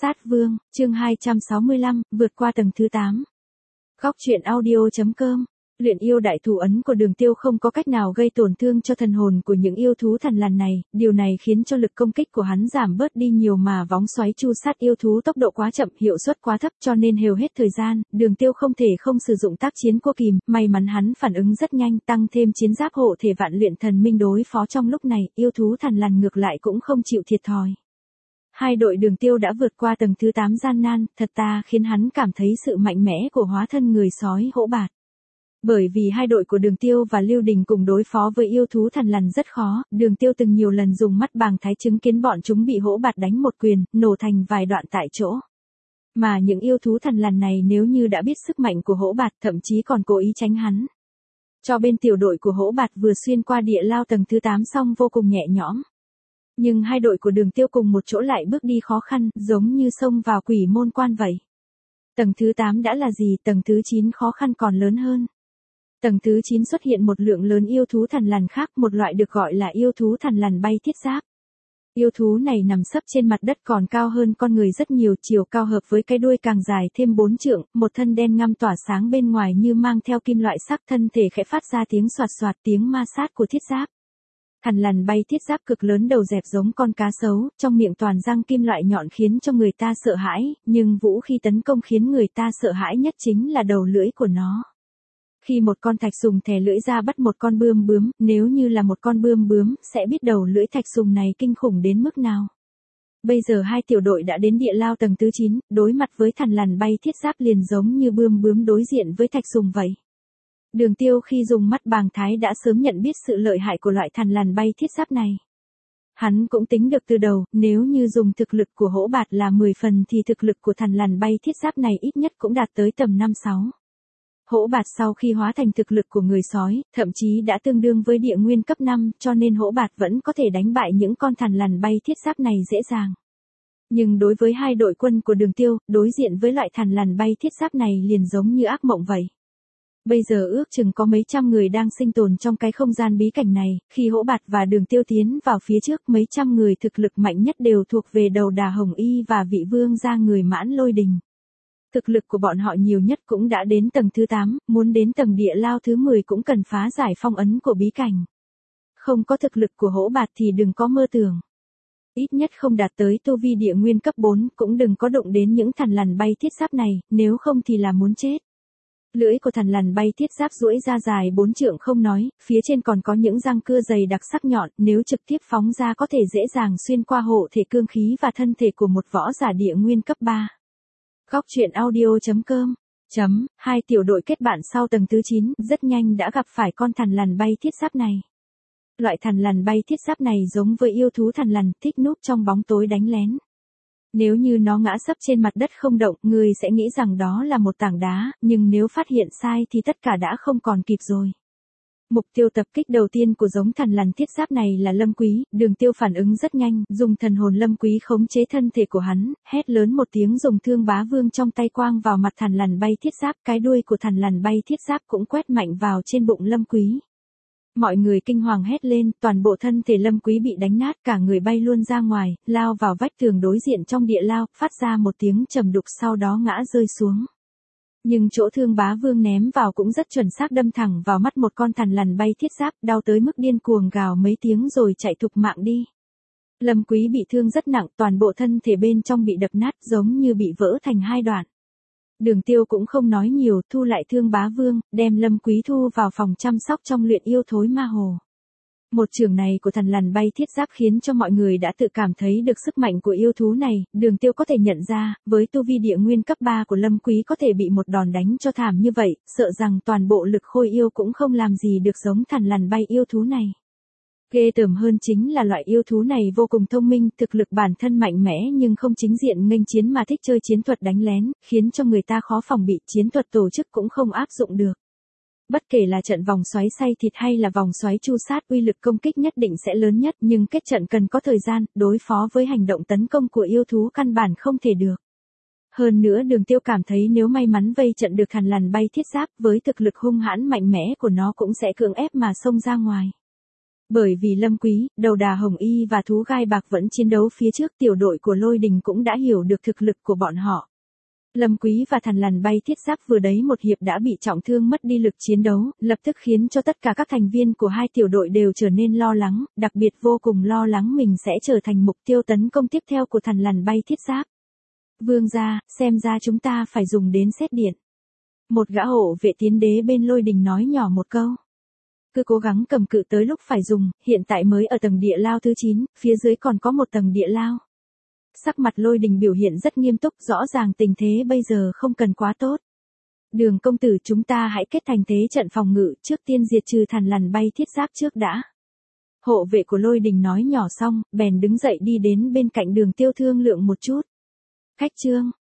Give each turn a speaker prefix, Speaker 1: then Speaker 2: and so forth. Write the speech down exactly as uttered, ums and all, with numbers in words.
Speaker 1: Sát Vương, chương hai trăm sáu mươi lăm, vượt qua tầng thứ tám. Góc truyện audio chấm com. Luyện yêu đại thủ ấn của Đường Tiêu không có cách nào gây tổn thương cho thần hồn của những yêu thú thần lằn này, điều này khiến cho lực công kích của hắn giảm bớt đi nhiều mà vóng xoáy chu sát yêu thú tốc độ quá chậm, hiệu suất quá thấp cho nên hều hết thời gian, Đường Tiêu không thể không sử dụng tác chiến cua kìm, may mắn hắn phản ứng rất nhanh, tăng thêm chiến giáp hộ thể vạn luyện thần minh đối phó trong lúc này, yêu thú thần lằn ngược lại cũng không chịu thiệt thòi. Hai đội Đường Tiêu đã vượt qua tầng thứ tám gian nan, thật ta khiến hắn cảm thấy sự mạnh mẽ của hóa thân người sói hổ bạt. Bởi vì hai đội của Đường Tiêu và Lưu Đình cùng đối phó với yêu thú thần lằn rất khó, Đường Tiêu từng nhiều lần dùng mắt bàng thái chứng kiến bọn chúng bị hổ bạt đánh một quyền, nổ thành vài đoạn tại chỗ. Mà những yêu thú thần lằn này nếu như đã biết sức mạnh của hổ bạt thậm chí còn cố ý tránh hắn. Cho bên tiểu đội của hổ bạt vừa xuyên qua địa lao tầng thứ tám xong vô cùng nhẹ nhõm. Nhưng hai đội của Đường Tiêu cùng một chỗ lại bước đi khó khăn, giống như xông vào quỷ môn quan vậy. Tầng thứ tám đã là gì, tầng thứ chín khó khăn còn lớn hơn. Tầng thứ chín xuất hiện một lượng lớn yêu thú thần lằn khác, một loại được gọi là yêu thú thần lằn bay thiết giáp. Yêu thú này nằm sấp trên mặt đất còn cao hơn con người rất nhiều, chiều cao hợp với cái đuôi càng dài thêm bốn trượng, một thân đen ngăm tỏa sáng bên ngoài như mang theo kim loại sắc, thân thể khẽ phát ra tiếng xoạt xoạt, tiếng ma sát của thiết giáp. Thần lằn bay thiết giáp cực lớn, đầu dẹp giống con cá sấu, trong miệng toàn răng kim loại nhọn khiến cho người ta sợ hãi, nhưng vũ khí tấn công khiến người ta sợ hãi nhất chính là đầu lưỡi của nó. Khi một con thạch sùng thè lưỡi ra bắt một con bươm bướm, nếu như là một con bươm bướm, sẽ biết đầu lưỡi thạch sùng này kinh khủng đến mức nào. Bây giờ hai tiểu đội đã đến địa lao tầng thứ chín, đối mặt với thần lằn bay thiết giáp liền giống như bươm bướm đối diện với thạch sùng vậy. Đường Tiêu khi dùng mắt bàng thái đã sớm nhận biết sự lợi hại của loại thần lằn bay thiết giáp này. Hắn cũng tính được từ đầu, nếu như dùng thực lực của hổ bạt là mười phần thì thực lực của thần lằn bay thiết giáp này ít nhất cũng đạt tới tầm năm sáu. Hổ bạt sau khi hóa thành thực lực của người sói, thậm chí đã tương đương với địa nguyên cấp năm, cho nên hổ bạt vẫn có thể đánh bại những con thần lằn bay thiết giáp này dễ dàng. Nhưng đối với hai đội quân của Đường Tiêu, đối diện với loại thần lằn bay thiết giáp này liền giống như ác mộng vậy. Bây giờ ước chừng có mấy trăm người đang sinh tồn trong cái không gian bí cảnh này, khi hổ bạt và Đường Tiêu tiến vào phía trước, mấy trăm người thực lực mạnh nhất đều thuộc về đầu đà hồng y và vị vương gia người mãn lôi đình. Thực lực của bọn họ nhiều nhất cũng đã đến tầng thứ tám, muốn đến tầng địa lao thứ mười cũng cần phá giải phong ấn của bí cảnh. Không có thực lực của hổ bạt thì đừng có mơ tưởng. Ít nhất không đạt tới tu vi địa nguyên cấp bốn, cũng đừng có đụng đến những thần lằn bay thiết giáp này, nếu không thì là muốn chết. Lưỡi của thần lằn bay thiết giáp duỗi ra dài bốn trượng không nói, phía trên còn có những răng cưa dày đặc sắc nhọn, nếu trực tiếp phóng ra có thể dễ dàng xuyên qua hộ thể cương khí và thân thể của một võ giả địa nguyên cấp ba. Góc truyện audio chấm com. Chấm, hai tiểu đội kết bạn sau tầng thứ chín, rất nhanh đã gặp phải con thần lằn bay thiết giáp này. Loại thần lằn bay thiết giáp này giống với yêu thú thần lằn, thích núp trong bóng tối đánh lén. Nếu như nó ngã sấp trên mặt đất không động, người sẽ nghĩ rằng đó là một tảng đá, nhưng nếu phát hiện sai thì tất cả đã không còn kịp rồi. Mục tiêu tập kích đầu tiên của giống thần lằn thiết giáp này là Lâm Quý, Đường Tiêu phản ứng rất nhanh, dùng thần hồn Lâm Quý khống chế thân thể của hắn, hét lớn một tiếng dùng thương bá vương trong tay quang vào mặt thần lằn bay thiết giáp, cái đuôi của thần lằn bay thiết giáp cũng quét mạnh vào trên bụng Lâm Quý. Mọi người kinh hoàng hét lên, toàn bộ thân thể Lâm Quý bị đánh nát, cả người bay luôn ra ngoài, lao vào vách tường đối diện trong địa lao, phát ra một tiếng trầm đục sau đó ngã rơi xuống. Nhưng chỗ thương bá vương ném vào cũng rất chuẩn xác, đâm thẳng vào mắt một con thần lằn bay thiết giáp, đau tới mức điên cuồng gào mấy tiếng rồi chạy thục mạng đi. Lâm Quý bị thương rất nặng, toàn bộ thân thể bên trong bị đập nát giống như bị vỡ thành hai đoạn. Đường Tiêu cũng không nói nhiều, thu lại thương bá vương, đem Lâm Quý thu vào phòng chăm sóc trong luyện yêu thối ma hồ. Một trường này của thần lằn bay thiết giáp khiến cho mọi người đã tự cảm thấy được sức mạnh của yêu thú này, Đường Tiêu có thể nhận ra, với tu vi địa nguyên cấp ba của Lâm Quý có thể bị một đòn đánh cho thảm như vậy, sợ rằng toàn bộ lực khôi yêu cũng không làm gì được giống thần lằn bay yêu thú này. Ghê tởm hơn chính là loại yêu thú này vô cùng thông minh, thực lực bản thân mạnh mẽ nhưng không chính diện nghênh chiến mà thích chơi chiến thuật đánh lén, khiến cho người ta khó phòng bị, chiến thuật tổ chức cũng không áp dụng được. Bất kể là trận vòng xoáy xay thịt hay là vòng xoáy chu sát, uy lực công kích nhất định sẽ lớn nhất, nhưng kết trận cần có thời gian, đối phó với hành động tấn công của yêu thú căn bản không thể được. Hơn nữa Đường Tiêu cảm thấy nếu may mắn vây trận được thần lằn bay thiết giáp, với thực lực hung hãn mạnh mẽ của nó cũng sẽ cưỡng ép mà xông ra ngoài. Bởi vì Lâm Quý, đầu đà Hồng Y và thú gai bạc vẫn chiến đấu phía trước, tiểu đội của Lôi Đình cũng đã hiểu được thực lực của bọn họ. Lâm Quý và Thằn Lằn Bay Thiết Giáp vừa đấy một hiệp đã bị trọng thương mất đi lực chiến đấu, lập tức khiến cho tất cả các thành viên của hai tiểu đội đều trở nên lo lắng, đặc biệt vô cùng lo lắng mình sẽ trở thành mục tiêu tấn công tiếp theo của Thằn Lằn Bay Thiết Giáp. Vương gia, xem ra chúng ta phải dùng đến sét điện. Một gã hộ vệ tiến đế bên Lôi Đình nói nhỏ một câu. Cứ cố gắng cầm cự tới lúc phải dùng, hiện tại mới ở tầng địa lao thứ chín, phía dưới còn có một tầng địa lao. Sắc mặt Lôi Đình biểu hiện rất nghiêm túc, rõ ràng tình thế bây giờ không cần quá tốt. Đường công tử, chúng ta hãy kết thành thế trận phòng ngự, trước tiên diệt trừ Thằn Lằn Bay Thiết Giáp trước đã. Hộ vệ của Lôi Đình nói nhỏ xong, bèn đứng dậy đi đến bên cạnh Đường Tiêu thương lượng một chút. Khách trương,